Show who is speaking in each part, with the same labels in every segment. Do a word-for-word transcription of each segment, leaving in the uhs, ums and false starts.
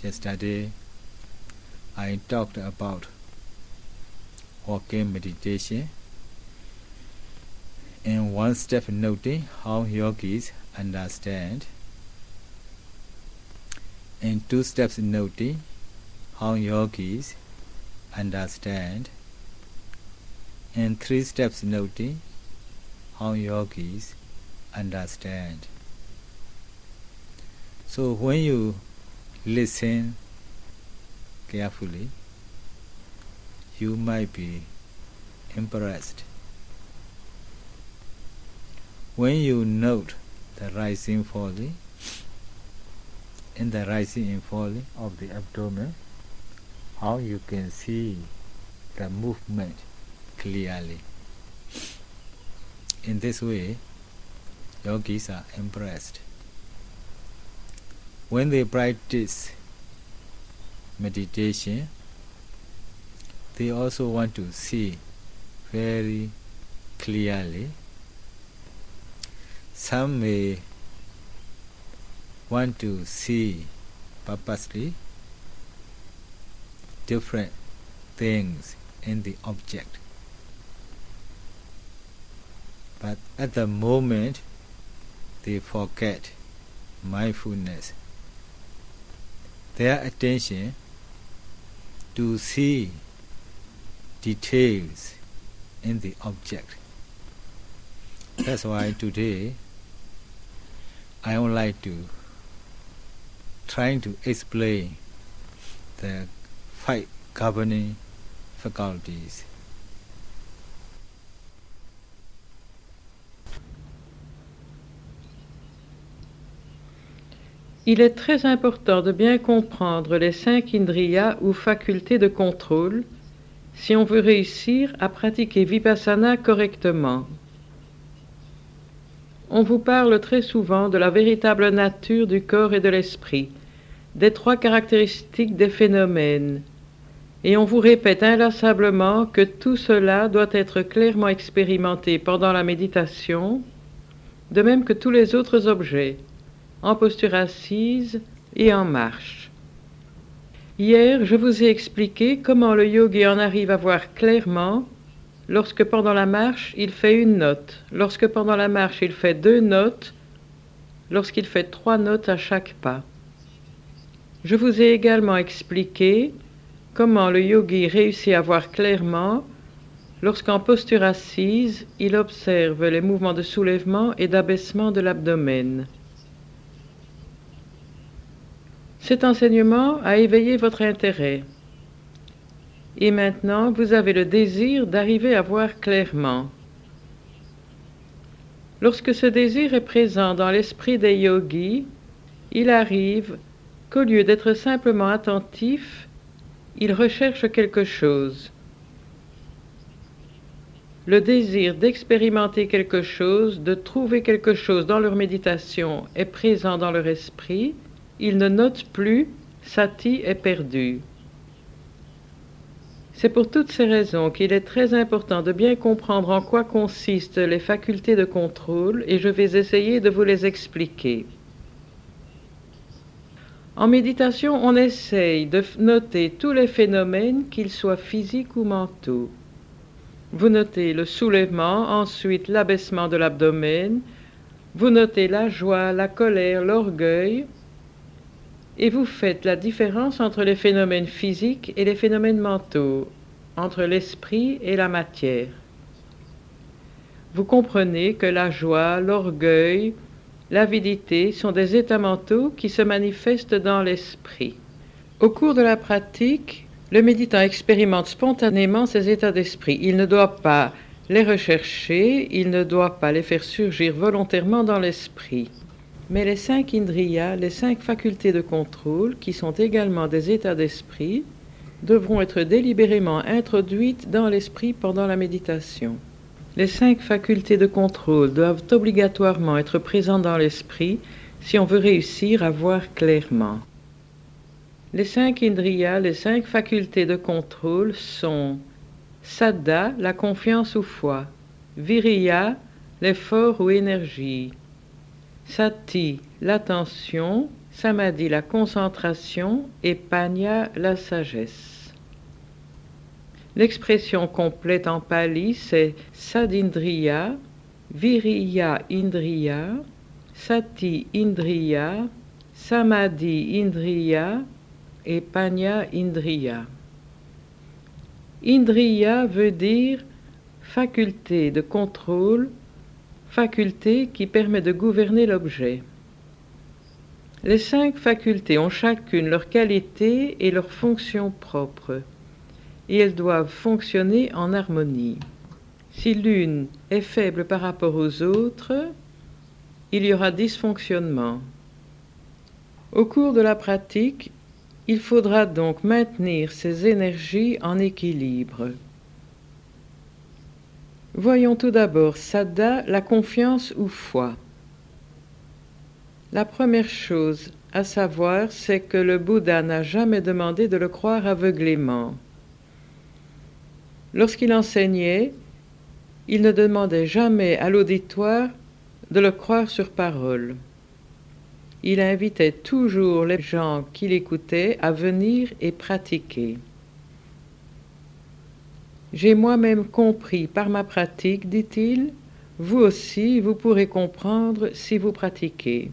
Speaker 1: Yesterday, I talked about walking meditation and one step noting how yogis understand, and two steps noting how yogis understand, and three steps noting how yogis understand. So when you listen carefully, you might be impressed. When you note the rising falling and the rising and falling of the abdomen, how you can see the movement clearly. In this way, yogis are impressed. When they practice meditation, they also want to see very clearly. Some may want to see purposely different things in the object. But at the moment, they forget mindfulness. Their attention to see details in the object. That's why today I would like to try to explain the five governing faculties.
Speaker 2: Il est très important de bien comprendre les cinq indriyas ou facultés de contrôle si on veut réussir à pratiquer Vipassana correctement. On vous parle très souvent de la véritable nature du corps et de l'esprit, des trois caractéristiques des phénomènes, et on vous répète inlassablement que tout cela doit être clairement expérimenté pendant la méditation, de même que tous les autres objets, en posture assise et en marche. Hier, je vous ai expliqué comment le yogi en arrive à voir clairement lorsque pendant la marche, il fait une note, lorsque pendant la marche, il fait deux notes, lorsqu'il fait trois notes à chaque pas. Je vous ai également expliqué comment le yogi réussit à voir clairement lorsqu'en posture assise, il observe les mouvements de soulèvement et d'abaissement de l'abdomen. Cet enseignement a éveillé votre intérêt. Et maintenant, vous avez le désir d'arriver à voir clairement. Lorsque ce désir est présent dans l'esprit des yogis, il arrive qu'au lieu d'être simplement attentif, ils recherchent quelque chose. Le désir d'expérimenter quelque chose, de trouver quelque chose dans leur méditation est présent dans leur esprit. Ils ne notent plus, sati est perdu. C'est pour toutes ces raisons qu'il est très important de bien comprendre en quoi consistent les facultés de contrôle et je vais essayer de vous les expliquer. En méditation, on essaye de noter tous les phénomènes, qu'ils soient physiques ou mentaux. Vous notez le soulèvement, ensuite l'abaissement de l'abdomen, vous notez la joie, la colère, l'orgueil, et vous faites la différence entre les phénomènes physiques et les phénomènes mentaux, entre l'esprit et la matière. Vous comprenez que la joie, l'orgueil, l'avidité sont des états mentaux qui se manifestent dans l'esprit. Au cours de la pratique, le méditant expérimente spontanément ces états d'esprit. Il ne doit pas les rechercher, il ne doit pas les faire surgir volontairement dans l'esprit. Mais les cinq indriyas, les cinq facultés de contrôle, qui sont également des états d'esprit, devront être délibérément introduites dans l'esprit pendant la méditation. Les cinq facultés de contrôle doivent obligatoirement être présentes dans l'esprit si on veut réussir à voir clairement. Les cinq indriyas, les cinq facultés de contrôle sont saddha, la confiance ou foi, viriya, l'effort ou énergie, sati, l'attention, Samadhi la concentration et Panya la sagesse. L'expression complète en pali c'est Sadindriya, Viriya Indriya, Sati Indriya, Samadhi Indriya et Panya Indriya. Indriya veut dire faculté de contrôle, faculté qui permet de gouverner l'objet. Les cinq facultés ont chacune leur qualité et leur fonction propre, et elles doivent fonctionner en harmonie. Si l'une est faible par rapport aux autres, il y aura dysfonctionnement. Au cours de la pratique, il faudra donc maintenir ces énergies en équilibre. Voyons tout d'abord Saddha, la confiance ou foi. La première chose à savoir, c'est que le Bouddha n'a jamais demandé de le croire aveuglément. Lorsqu'il enseignait, il ne demandait jamais à l'auditoire de le croire sur parole. Il invitait toujours les gens qui l'écoutaient à venir et pratiquer. J'ai moi-même compris par ma pratique, dit-il, vous aussi vous pourrez comprendre si vous pratiquez.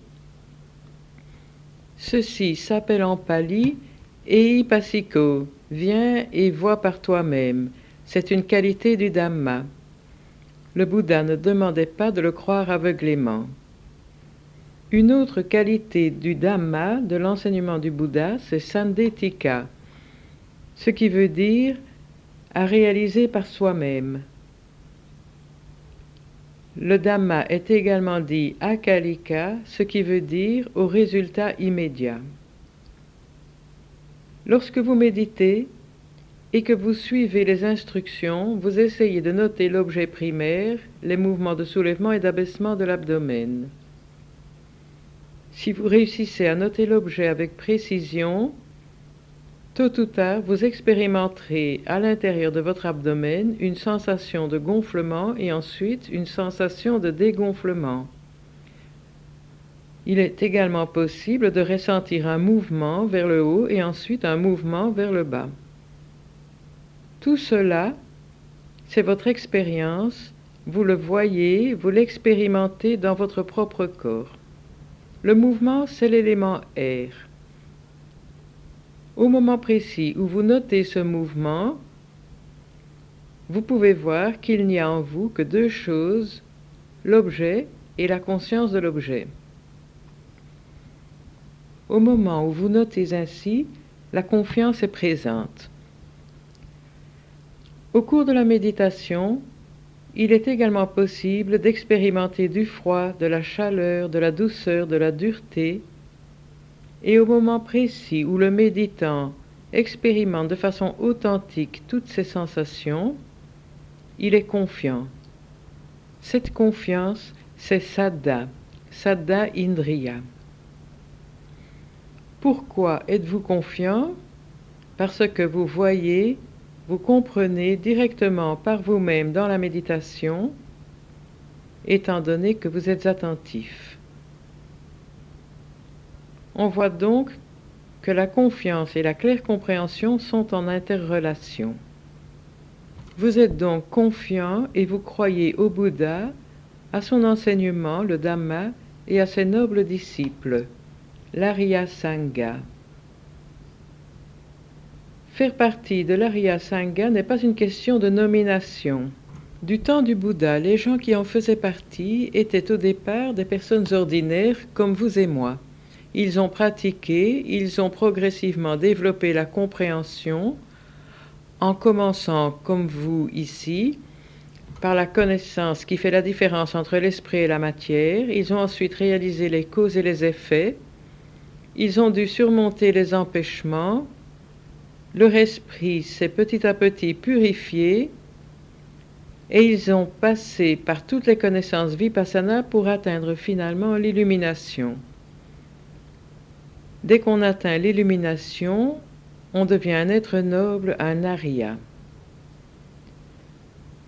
Speaker 2: Ceci s'appelle en pali Ehipassiko, viens et vois par toi-même. C'est une qualité du Dhamma. Le Bouddha ne demandait pas de le croire aveuglément. Une autre qualité du Dhamma, de l'enseignement du Bouddha, c'est Sandettika, ce qui veut dire à réaliser par soi-même. Le Dhamma est également dit Akalika, ce qui veut dire au résultat immédiat. Lorsque vous méditez et que vous suivez les instructions, vous essayez de noter l'objet primaire, les mouvements de soulèvement et d'abaissement de l'abdomen. Si vous réussissez à noter l'objet avec précision, tôt ou tard, vous expérimenterez à l'intérieur de votre abdomen une sensation de gonflement et ensuite une sensation de dégonflement. Il est également possible de ressentir un mouvement vers le haut et ensuite un mouvement vers le bas. Tout cela, c'est votre expérience, vous le voyez, vous l'expérimentez dans votre propre corps. Le mouvement, c'est l'élément air. Au moment précis où vous notez ce mouvement, vous pouvez voir qu'il n'y a en vous que deux choses, l'objet et la conscience de l'objet. Au moment où vous notez ainsi, la confiance est présente. Au cours de la méditation, il est également possible d'expérimenter du froid, de la chaleur, de la douceur, de la dureté, et au moment précis où le méditant expérimente de façon authentique toutes ces sensations, il est confiant. Cette confiance, c'est Saddha, Saddha Indriya. Pourquoi êtes-vous confiant? Parce que vous voyez, vous comprenez directement par vous-même dans la méditation, étant donné que vous êtes attentif. On voit donc que la confiance et la claire compréhension sont en interrelation. Vous êtes donc confiant et vous croyez au Bouddha, à son enseignement, le Dhamma, et à ses nobles disciples, l'Arya Sangha. Faire partie de l'Arya Sangha n'est pas une question de nomination. Du temps du Bouddha, les gens qui en faisaient partie étaient au départ des personnes ordinaires comme vous et moi. Ils ont pratiqué, ils ont progressivement développé la compréhension, en commençant, comme vous ici, par la connaissance qui fait la différence entre l'esprit et la matière. Ils ont ensuite réalisé les causes et les effets. Ils ont dû surmonter les empêchements. Leur esprit s'est petit à petit purifié et ils ont passé par toutes les connaissances vipassana pour atteindre finalement l'illumination. Dès qu'on atteint l'illumination, on devient un être noble, un Arya.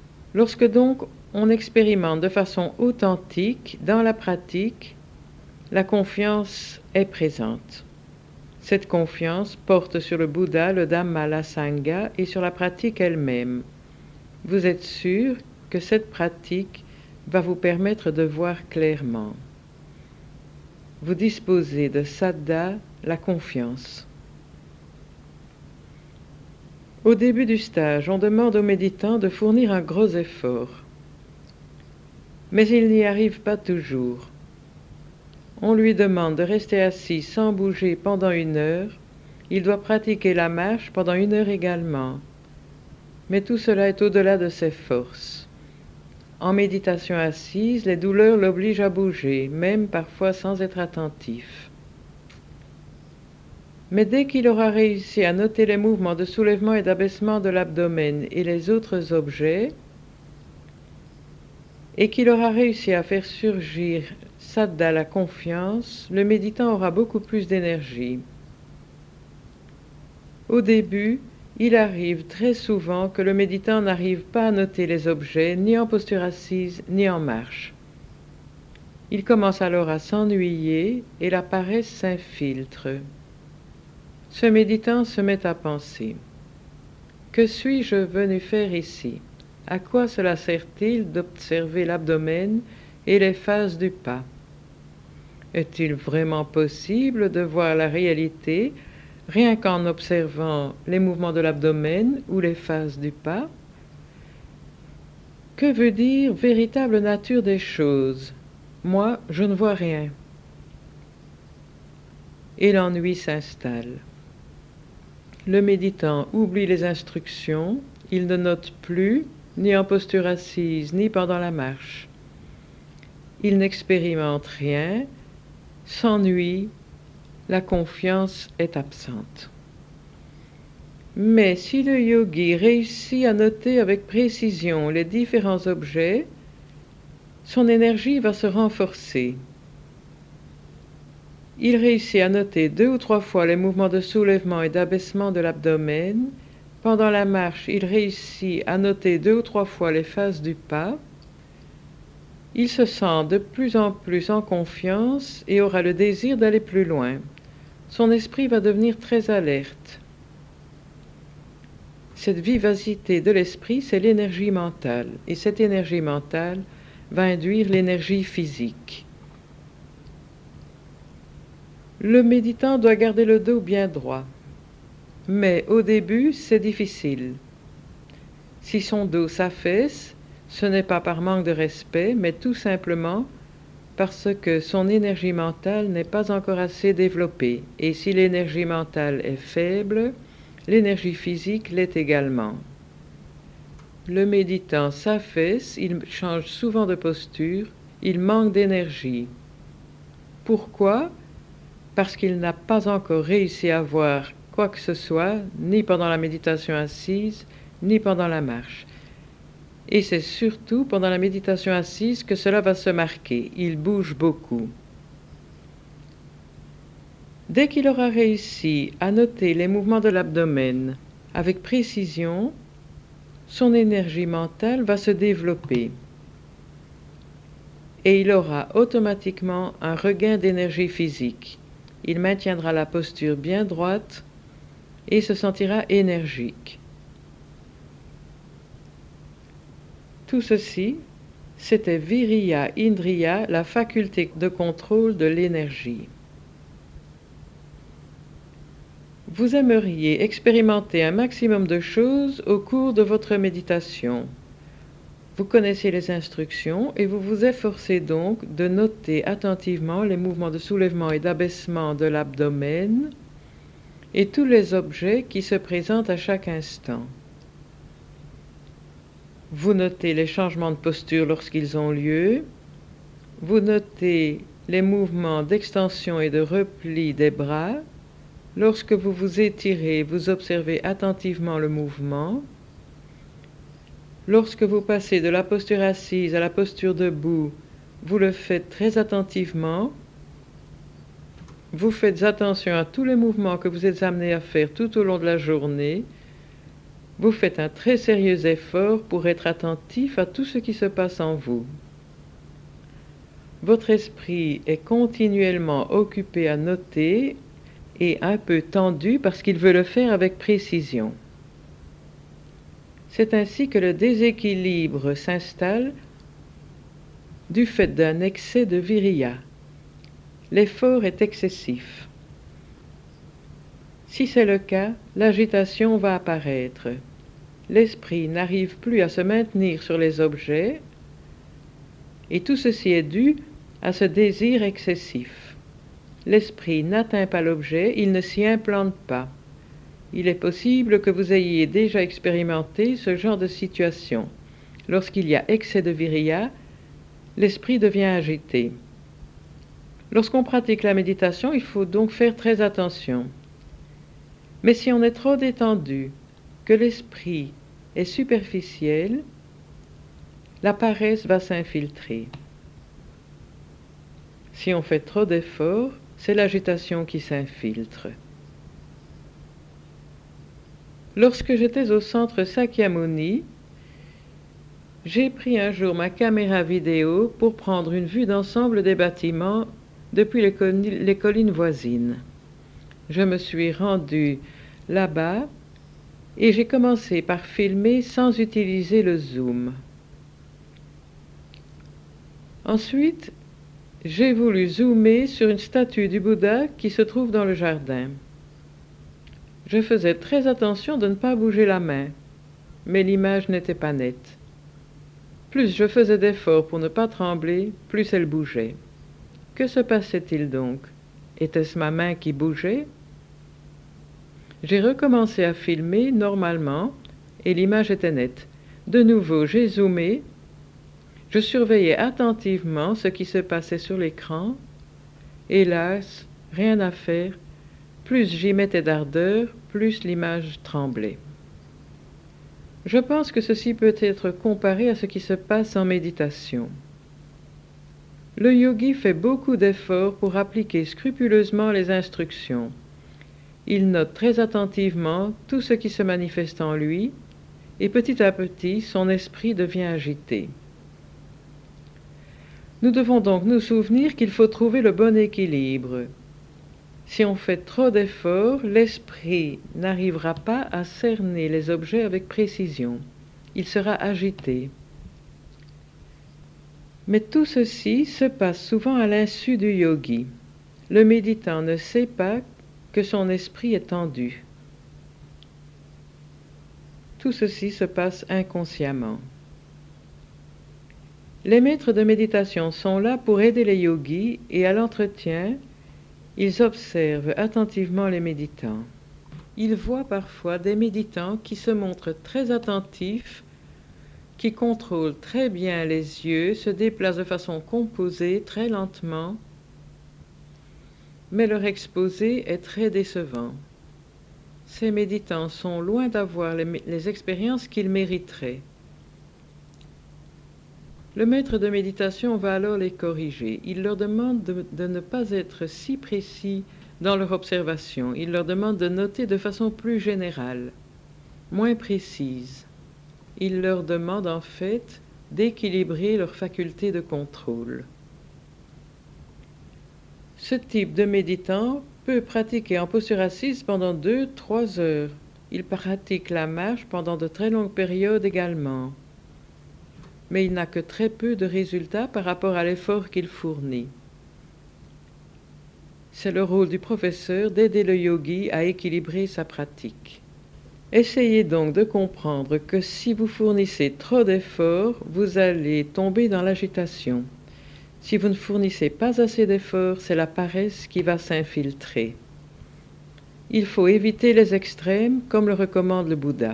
Speaker 2: Lorsque donc on expérimente de façon authentique dans la pratique la confiance est présente. Cette confiance porte sur le Bouddha, le Dhamma, la Sangha et sur la pratique elle-même. Vous êtes sûr que cette pratique va vous permettre de voir clairement. Vous disposez de Saddha, la confiance. Au début du stage, on demande aux méditants de fournir un gros effort. Mais il n'y arrive pas toujours. On lui demande de rester assis sans bouger pendant une heure. Il doit pratiquer la marche pendant une heure également. Mais tout cela est au-delà de ses forces. En méditation assise, les douleurs l'obligent à bouger, même parfois sans être attentif. Mais dès qu'il aura réussi à noter les mouvements de soulèvement et d'abaissement de l'abdomen et les autres objets, et qu'il aura réussi à faire surgir Saddha, la confiance, le méditant aura beaucoup plus d'énergie. Au début, il arrive très souvent que le méditant n'arrive pas à noter les objets, ni en posture assise, ni en marche. Il commence alors à s'ennuyer et la paresse s'infiltre. Ce méditant se met à penser. Que suis-je venu faire ici? À quoi cela sert-il d'observer l'abdomen et les phases du pas? Est-il vraiment possible de voir la réalité rien qu'en observant les mouvements de l'abdomen ou les phases du pas? Que veut dire véritable nature des choses? Moi, je ne vois rien. Et l'ennui s'installe. Le méditant oublie les instructions, il ne note plus, ni en posture assise, ni pendant la marche. Il n'expérimente rien, s'ennuie, la confiance est absente. Mais si le yogi réussit à noter avec précision les différents objets, son énergie va se renforcer. Il réussit à noter deux ou trois fois les mouvements de soulèvement et d'abaissement de l'abdomen. Pendant la marche, il réussit à noter deux ou trois fois les phases du pas. Il se sent de plus en plus en confiance et aura le désir d'aller plus loin. Son esprit va devenir très alerte. Cette vivacité de l'esprit, c'est l'énergie mentale. Et cette énergie mentale va induire l'énergie physique. Le méditant doit garder le dos bien droit. Mais au début, c'est difficile. Si son dos s'affaisse, ce n'est pas par manque de respect, mais tout simplement parce que son énergie mentale n'est pas encore assez développée. Et si l'énergie mentale est faible, l'énergie physique l'est également. Le méditant s'affaisse, il change souvent de posture, il manque d'énergie. Pourquoi? Parce qu'il n'a pas encore réussi à voir quoi que ce soit, ni pendant la méditation assise, ni pendant la marche. Et c'est surtout pendant la méditation assise que cela va se marquer. Il bouge beaucoup. Dès qu'il aura réussi à noter les mouvements de l'abdomen avec précision, son énergie mentale va se développer. Et il aura automatiquement un regain d'énergie physique. Il maintiendra la posture bien droite et se sentira énergique. Tout ceci, c'était Viriya Indriya, la faculté de contrôle de l'énergie. Vous aimeriez expérimenter un maximum de choses au cours de votre méditation. Vous connaissez les instructions et vous vous efforcez donc de noter attentivement les mouvements de soulèvement et d'abaissement de l'abdomen et tous les objets qui se présentent à chaque instant. Vous notez les changements de posture lorsqu'ils ont lieu. Vous notez les mouvements d'extension et de repli des bras. Lorsque vous vous étirez, vous observez attentivement le mouvement. Lorsque vous passez de la posture assise à la posture debout, vous le faites très attentivement. Vous faites attention à tous les mouvements que vous êtes amené à faire tout au long de la journée. Vous faites un très sérieux effort pour être attentif à tout ce qui se passe en vous. Votre esprit est continuellement occupé à noter et un peu tendu parce qu'il veut le faire avec précision. C'est ainsi que le déséquilibre s'installe du fait d'un excès de viriya. L'effort est excessif. Si c'est le cas, l'agitation va apparaître. L'esprit n'arrive plus à se maintenir sur les objets et tout ceci est dû à ce désir excessif. L'esprit n'atteint pas l'objet, il ne s'y implante pas. Il est possible que vous ayez déjà expérimenté ce genre de situation. Lorsqu'il y a excès de viriya, l'esprit devient agité. Lorsqu'on pratique la méditation, il faut donc faire très attention. Mais si on est trop détendu, que l'esprit est superficiel, la paresse va s'infiltrer. Si on fait trop d'efforts, c'est l'agitation qui s'infiltre. Lorsque j'étais au centre Sakyamuni, j'ai pris un jour ma caméra vidéo pour prendre une vue d'ensemble des bâtiments depuis les, les collines voisines. Je me suis rendu là-bas et j'ai commencé par filmer sans utiliser le zoom. Ensuite, j'ai voulu zoomer sur une statue du Bouddha qui se trouve dans le jardin. Je faisais très attention de ne pas bouger la main, mais l'image n'était pas nette. Plus je faisais d'efforts pour ne pas trembler, plus elle bougeait. Que se passait-il donc? Était-ce ma main qui bougeait? J'ai recommencé à filmer normalement et l'image était nette. De nouveau, j'ai zoomé. Je surveillais attentivement ce qui se passait sur l'écran. Hélas, rien à faire. Plus j'y mettais d'ardeur, plus l'image tremblait. Je pense que ceci peut être comparé à ce qui se passe en méditation. Le yogi fait beaucoup d'efforts pour appliquer scrupuleusement les instructions. Il note très attentivement tout ce qui se manifeste en lui, et petit à petit, son esprit devient agité. Nous devons donc nous souvenir qu'il faut trouver le bon équilibre. Si on fait trop d'efforts, l'esprit n'arrivera pas à cerner les objets avec précision. Il sera agité. Mais tout ceci se passe souvent à l'insu du yogi. Le méditant ne sait pas que son esprit est tendu. Tout ceci se passe inconsciemment. Les maîtres de méditation sont là pour aider les yogis et à l'entretien, ils observent attentivement les méditants. Ils voient parfois des méditants qui se montrent très attentifs, qui contrôlent très bien les yeux, se déplacent de façon composée, très lentement, mais leur exposé est très décevant. Ces méditants sont loin d'avoir les, les expériences qu'ils mériteraient. Le maître de méditation va alors les corriger. Il leur demande de, de ne pas être si précis dans leur observation. Il leur demande de noter de façon plus générale, moins précise. Il leur demande en fait d'équilibrer leur faculté de contrôle. Ce type de méditant peut pratiquer en posture assise pendant deux, trois heures. Il pratique la marche pendant de très longues périodes également. Mais il n'a que très peu de résultats par rapport à l'effort qu'il fournit. C'est le rôle du professeur d'aider le yogi à équilibrer sa pratique. Essayez donc de comprendre que si vous fournissez trop d'efforts, vous allez tomber dans l'agitation. Si vous ne fournissez pas assez d'efforts, c'est la paresse qui va s'infiltrer. Il faut éviter les extrêmes, comme le recommande le Bouddha.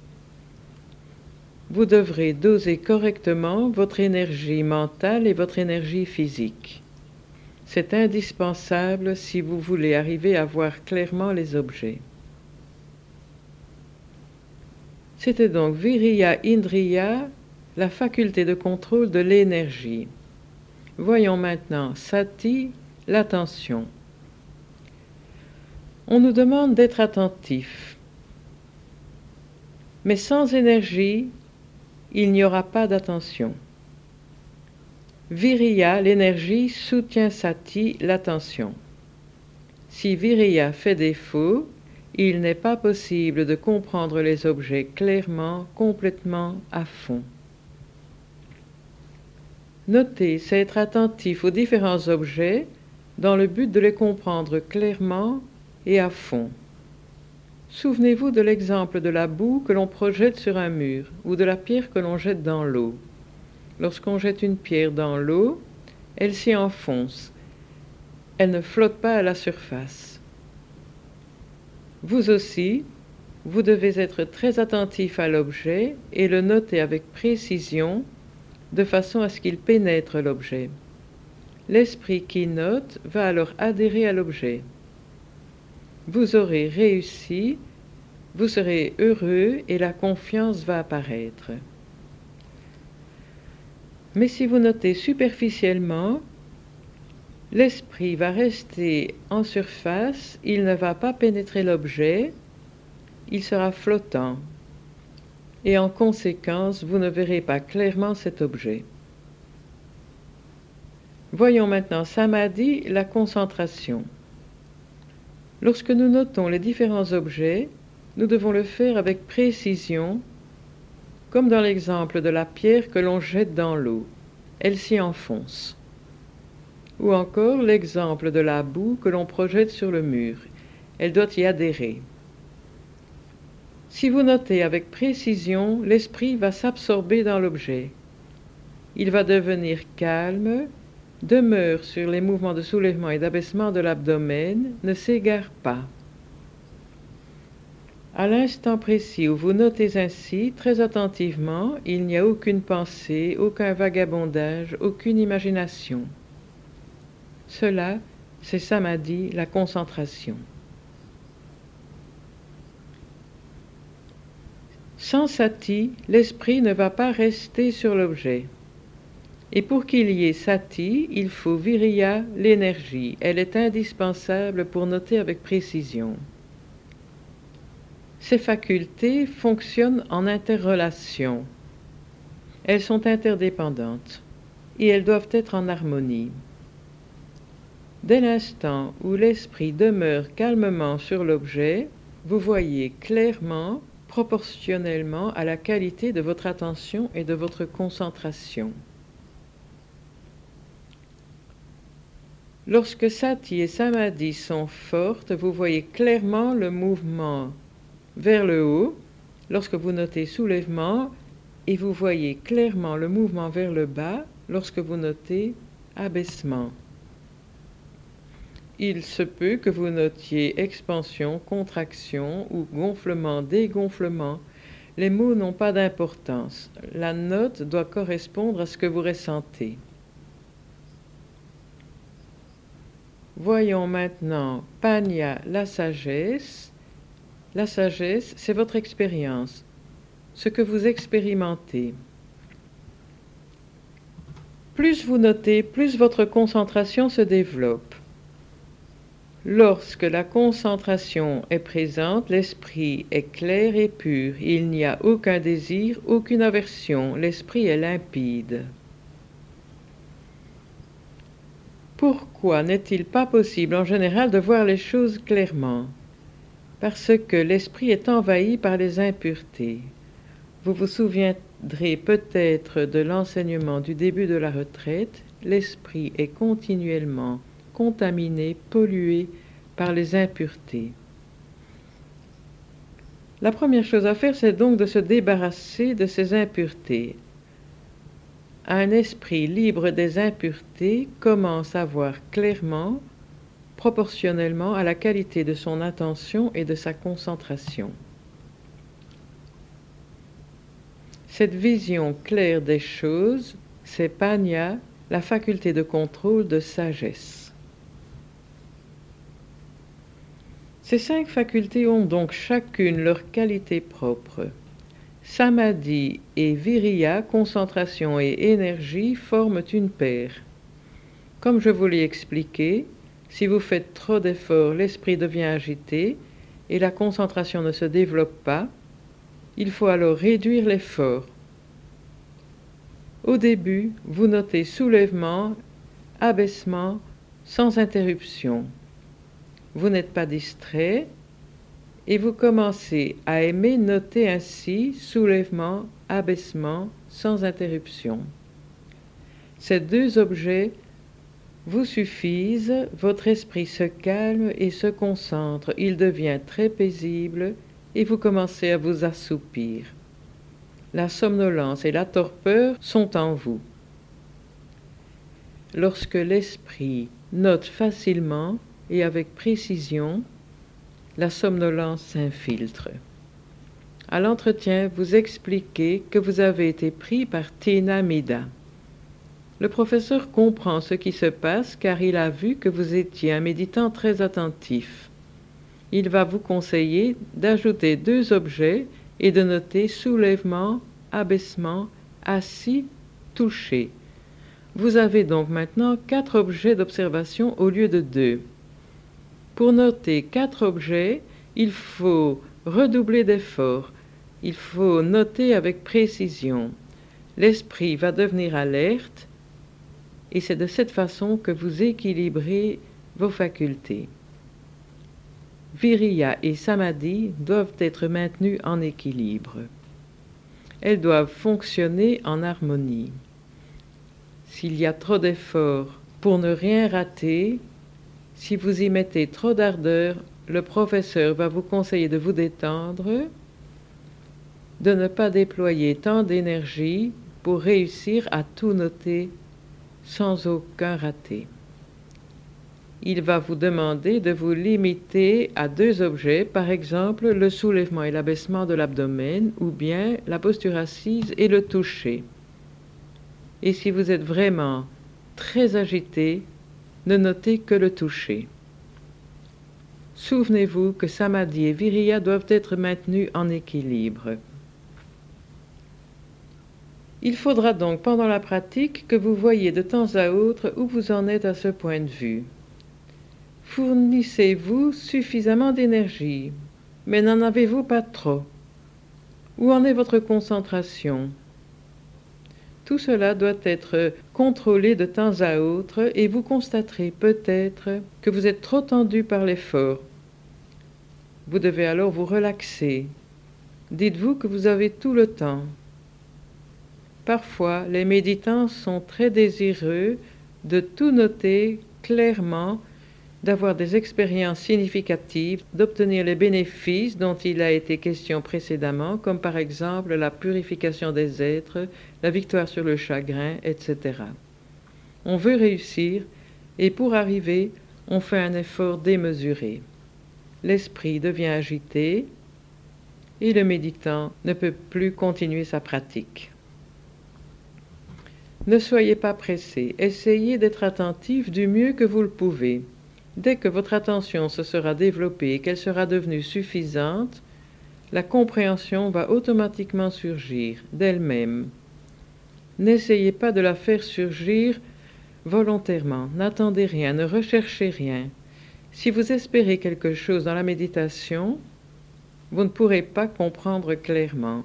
Speaker 2: Vous devrez doser correctement votre énergie mentale et votre énergie physique. C'est indispensable si vous voulez arriver à voir clairement les objets. C'était donc Viriya Indriya, la faculté de contrôle de l'énergie. Voyons maintenant Sati, l'attention. On nous demande d'être attentif. Mais sans énergie, il n'y aura pas d'attention. Viriya, l'énergie, soutient Sati, l'attention. Si Viriya fait défaut, il n'est pas possible de comprendre les objets clairement, complètement, à fond. Noter, c'est être attentif aux différents objets dans le but de les comprendre clairement et à fond. Souvenez-vous de l'exemple de la boue que l'on projette sur un mur ou de la pierre que l'on jette dans l'eau. Lorsqu'on jette une pierre dans l'eau, elle s'y enfonce. Elle ne flotte pas à la surface. Vous aussi, vous devez être très attentif à l'objet et le noter avec précision de façon à ce qu'il pénètre l'objet. L'esprit qui note va alors adhérer à l'objet. Vous aurez réussi, vous serez heureux et la confiance va apparaître. Mais si vous notez superficiellement, l'esprit va rester en surface, il ne va pas pénétrer l'objet, il sera flottant. Et en conséquence, vous ne verrez pas clairement cet objet. Voyons maintenant Samadhi, la concentration. Lorsque nous notons les différents objets, nous devons le faire avec précision, comme dans l'exemple de la pierre que l'on jette dans l'eau. Elle s'y enfonce. Ou encore l'exemple de la boue que l'on projette sur le mur. Elle doit y adhérer. Si vous notez avec précision, l'esprit va s'absorber dans l'objet. Il va devenir calme, demeure sur les mouvements de soulèvement et d'abaissement de l'abdomen, ne s'égare pas. À l'instant précis où vous notez ainsi, très attentivement, il n'y a aucune pensée, aucun vagabondage, aucune imagination. Cela, c'est Samadhi, la concentration. Sans Sati, l'esprit ne va pas rester sur l'objet. Et pour qu'il y ait Sati, il faut Viriya, l'énergie. Elle est indispensable pour noter avec précision. Ces facultés fonctionnent en interrelation. Elles sont interdépendantes et elles doivent être en harmonie. Dès l'instant où l'esprit demeure calmement sur l'objet, vous voyez clairement, proportionnellement à la qualité de votre attention et de votre concentration. Lorsque Sati et Samadhi sont fortes, vous voyez clairement le mouvement vers le haut, lorsque vous notez soulèvement, et vous voyez clairement le mouvement vers le bas, lorsque vous notez abaissement. Il se peut que vous notiez expansion, contraction ou gonflement, dégonflement. Les mots n'ont pas d'importance. La note doit correspondre à ce que vous ressentez. Voyons maintenant Panya, la sagesse. La sagesse, c'est votre expérience, ce que vous expérimentez. Plus vous notez, plus votre concentration se développe. Lorsque la concentration est présente, l'esprit est clair et pur. Il n'y a aucun désir, aucune aversion. L'esprit est limpide. Pourquoi n'est-il pas possible en général de voir les choses clairement? Parce que l'esprit est envahi par les impuretés. Vous vous souviendrez peut-être de l'enseignement du début de la retraite. L'esprit est continuellement contaminé, pollué par les impuretés. La première chose à faire, c'est donc de se débarrasser de ces impuretés. Un esprit libre des impuretés commence à voir clairement, proportionnellement à la qualité de son attention et de sa concentration. Cette vision claire des choses, c'est Panya, la faculté de contrôle de sagesse. Ces cinq facultés ont donc chacune leur qualité propre. Samadhi et Viriya, concentration et énergie, forment une paire. Comme je vous l'ai expliqué, si vous faites trop d'efforts, l'esprit devient agité et la concentration ne se développe pas. Il faut alors réduire l'effort. Au début, vous notez soulèvement, abaissement, sans interruption. Vous n'êtes pas distrait et vous commencez à aimer noter ainsi soulèvement, abaissement, sans interruption. Ces deux objets vous suffisent, votre esprit se calme et se concentre, il devient très paisible et vous commencez à vous assoupir. La somnolence et la torpeur sont en vous. Lorsque l'esprit note facilement et avec précision, la somnolence s'infiltre. À l'entretien, vous expliquez que vous avez été pris par Tina Mida. Le professeur comprend ce qui se passe car il a vu que vous étiez un méditant très attentif. Il va vous conseiller d'ajouter deux objets et de noter soulèvement, abaissement, assis, touché. Vous avez donc maintenant quatre objets d'observation au lieu de deux. Pour noter quatre objets, il faut redoubler d'efforts. Il faut noter avec précision. L'esprit va devenir alerte et c'est de cette façon que vous équilibrez vos facultés. Viriya et Samadhi doivent être maintenues en équilibre. Elles doivent fonctionner en harmonie. S'il y a trop d'efforts pour ne rien rater, si vous y mettez trop d'ardeur, le professeur va vous conseiller de vous détendre, de ne pas déployer tant d'énergie pour réussir à tout noter sans aucun raté. Il va vous demander de vous limiter à deux objets, par exemple le soulèvement et l'abaissement de l'abdomen, ou bien la posture assise et le toucher. Et si vous êtes vraiment très agité, ne notez que le toucher. Souvenez-vous que Samadhi et Viriya doivent être maintenus en équilibre. Il faudra donc pendant la pratique que vous voyiez de temps à autre où vous en êtes à ce point de vue. Fournissez-vous suffisamment d'énergie, mais n'en avez-vous pas trop? Où en est votre concentration? Tout cela doit être contrôlé de temps à autre et vous constaterez peut-être que vous êtes trop tendu par l'effort. Vous devez alors vous relaxer. Dites-vous que vous avez tout le temps. Parfois, les méditants sont très désireux de tout noter clairement, d'avoir des expériences significatives, d'obtenir les bénéfices dont il a été question précédemment, comme par exemple la purification des êtres, la victoire sur le chagrin, et cetera. On veut réussir, et pour arriver, on fait un effort démesuré. L'esprit devient agité, et le méditant ne peut plus continuer sa pratique. Ne soyez pas pressé, essayez d'être attentif du mieux que vous le pouvez. Dès que votre attention se sera développée et qu'elle sera devenue suffisante, la compréhension va automatiquement surgir d'elle-même. N'essayez pas de la faire surgir volontairement, n'attendez rien, ne recherchez rien. Si vous espérez quelque chose dans la méditation, vous ne pourrez pas comprendre clairement.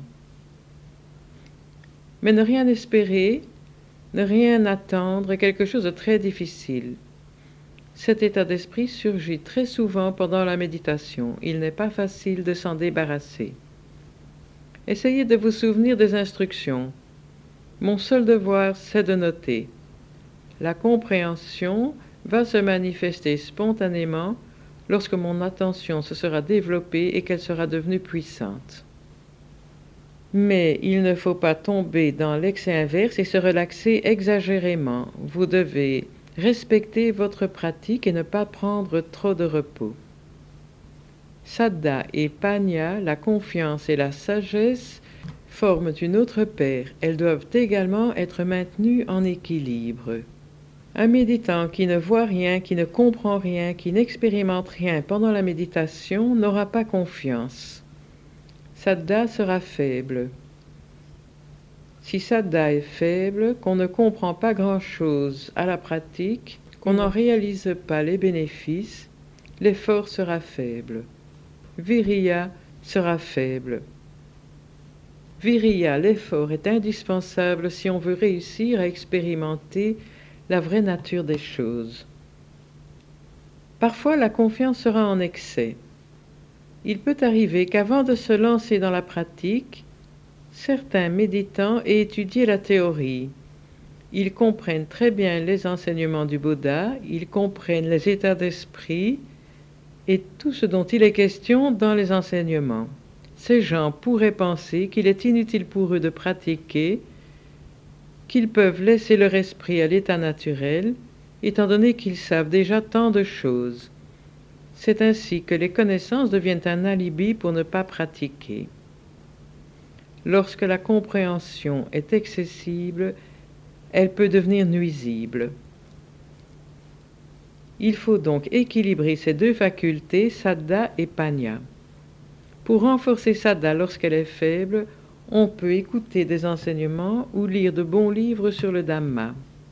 Speaker 2: Mais ne rien espérer, ne rien attendre est quelque chose de très difficile. Cet état d'esprit surgit très souvent pendant la méditation. Il n'est pas facile de s'en débarrasser. Essayez de vous souvenir des instructions. Mon seul devoir, c'est de noter. La compréhension va se manifester spontanément lorsque mon attention se sera développée et qu'elle sera devenue puissante. Mais il ne faut pas tomber dans l'excès inverse et se relaxer exagérément. Vous devez respecter votre pratique et ne pas prendre trop de repos. Saddha et Panya, la confiance et la sagesse, forment une autre paire. Elles doivent également être maintenues en équilibre. Un méditant qui ne voit rien, qui ne comprend rien, qui n'expérimente rien pendant la méditation n'aura pas confiance. Saddha sera faible. Si Saddha est faible, qu'on ne comprend pas grand-chose à la pratique, qu'on n'en réalise pas les bénéfices, l'effort sera faible. Viriya sera faible. Viriya, l'effort est indispensable si on veut réussir à expérimenter la vraie nature des choses. Parfois, la confiance sera en excès. Il peut arriver qu'avant de se lancer dans la pratique, certains méditants aient étudié la théorie. Ils comprennent très bien les enseignements du Bouddha, ils comprennent les états d'esprit et tout ce dont il est question dans les enseignements. Ces gens pourraient penser qu'il est inutile pour eux de pratiquer, qu'ils peuvent laisser leur esprit à l'état naturel, étant donné qu'ils savent déjà tant de choses. C'est ainsi que les connaissances deviennent un alibi pour ne pas pratiquer. Lorsque la compréhension est excessive, elle peut devenir nuisible. Il faut donc équilibrer ces deux facultés, saddha et panya. Pour renforcer saddha lorsqu'elle est faible, on peut écouter des enseignements ou lire de bons livres sur le Dhamma.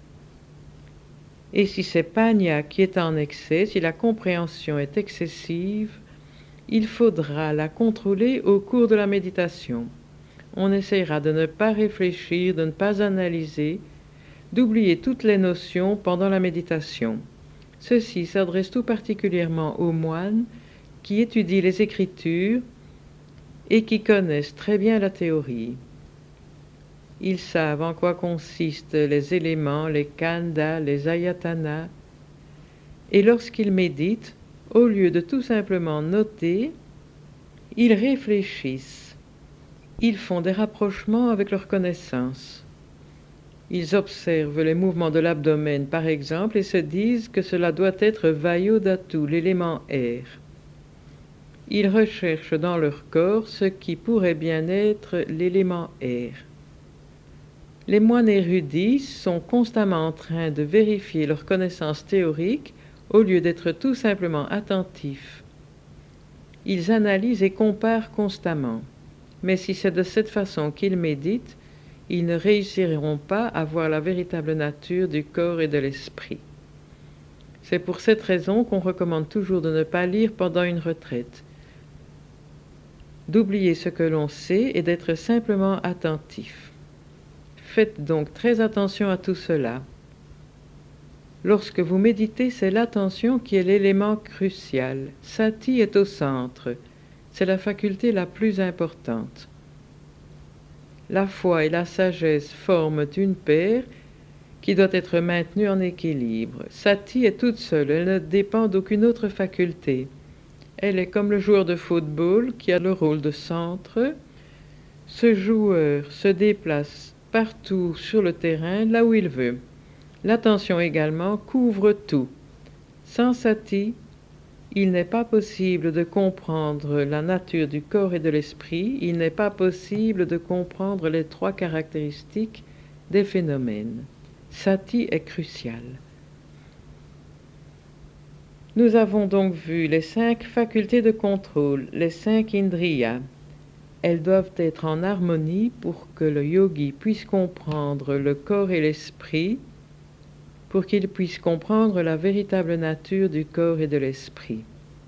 Speaker 2: Et si c'est panya qui est en excès, si la compréhension est excessive, il faudra la contrôler au cours de la méditation. On essaiera de ne pas réfléchir, de ne pas analyser, d'oublier toutes les notions pendant la méditation. Ceci s'adresse tout particulièrement aux moines qui étudient les Écritures et qui connaissent très bien la théorie. Ils savent en quoi consistent les éléments, les khandas, les ayatanas, et lorsqu'ils méditent, au lieu de tout simplement noter, ils réfléchissent. Ils font des rapprochements avec leurs connaissances. Ils observent les mouvements de l'abdomen, par exemple, et se disent que cela doit être Vayodhatu, l'élément air. Ils recherchent dans leur corps ce qui pourrait bien être l'élément air. Les moines érudits sont constamment en train de vérifier leurs connaissances théoriques au lieu d'être tout simplement attentifs. Ils analysent et comparent constamment. Mais si c'est de cette façon qu'ils méditent, ils ne réussiront pas à voir la véritable nature du corps et de l'esprit. C'est pour cette raison qu'on recommande toujours de ne pas lire pendant une retraite, d'oublier ce que l'on sait et d'être simplement attentif. Faites donc très attention à tout cela. Lorsque vous méditez, c'est l'attention qui est l'élément crucial. Sati est au centre. C'est la faculté la plus importante. La foi et la sagesse forment une paire qui doit être maintenue en équilibre. Sati est toute seule, elle ne dépend d'aucune autre faculté. Elle est comme le joueur de football qui a le rôle de centre. Ce joueur se déplace partout sur le terrain, là où il veut. L'attention également couvre tout. Sans sati, il n'est pas possible de comprendre la nature du corps et de l'esprit, il n'est pas possible de comprendre les trois caractéristiques des phénomènes. Sati est crucial. Nous avons donc vu les cinq facultés de contrôle, les cinq indriyas. Elles doivent être en harmonie pour que le yogi puisse comprendre le corps et l'esprit, pour qu'il puisse comprendre la véritable nature du corps et de l'esprit.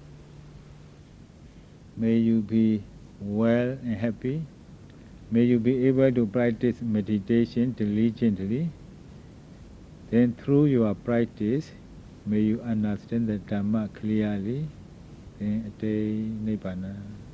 Speaker 1: May you be well and happy. May you be able to practice meditation diligently. Then through your practice, may you understand the Dhamma clearly, then attain Nibbana.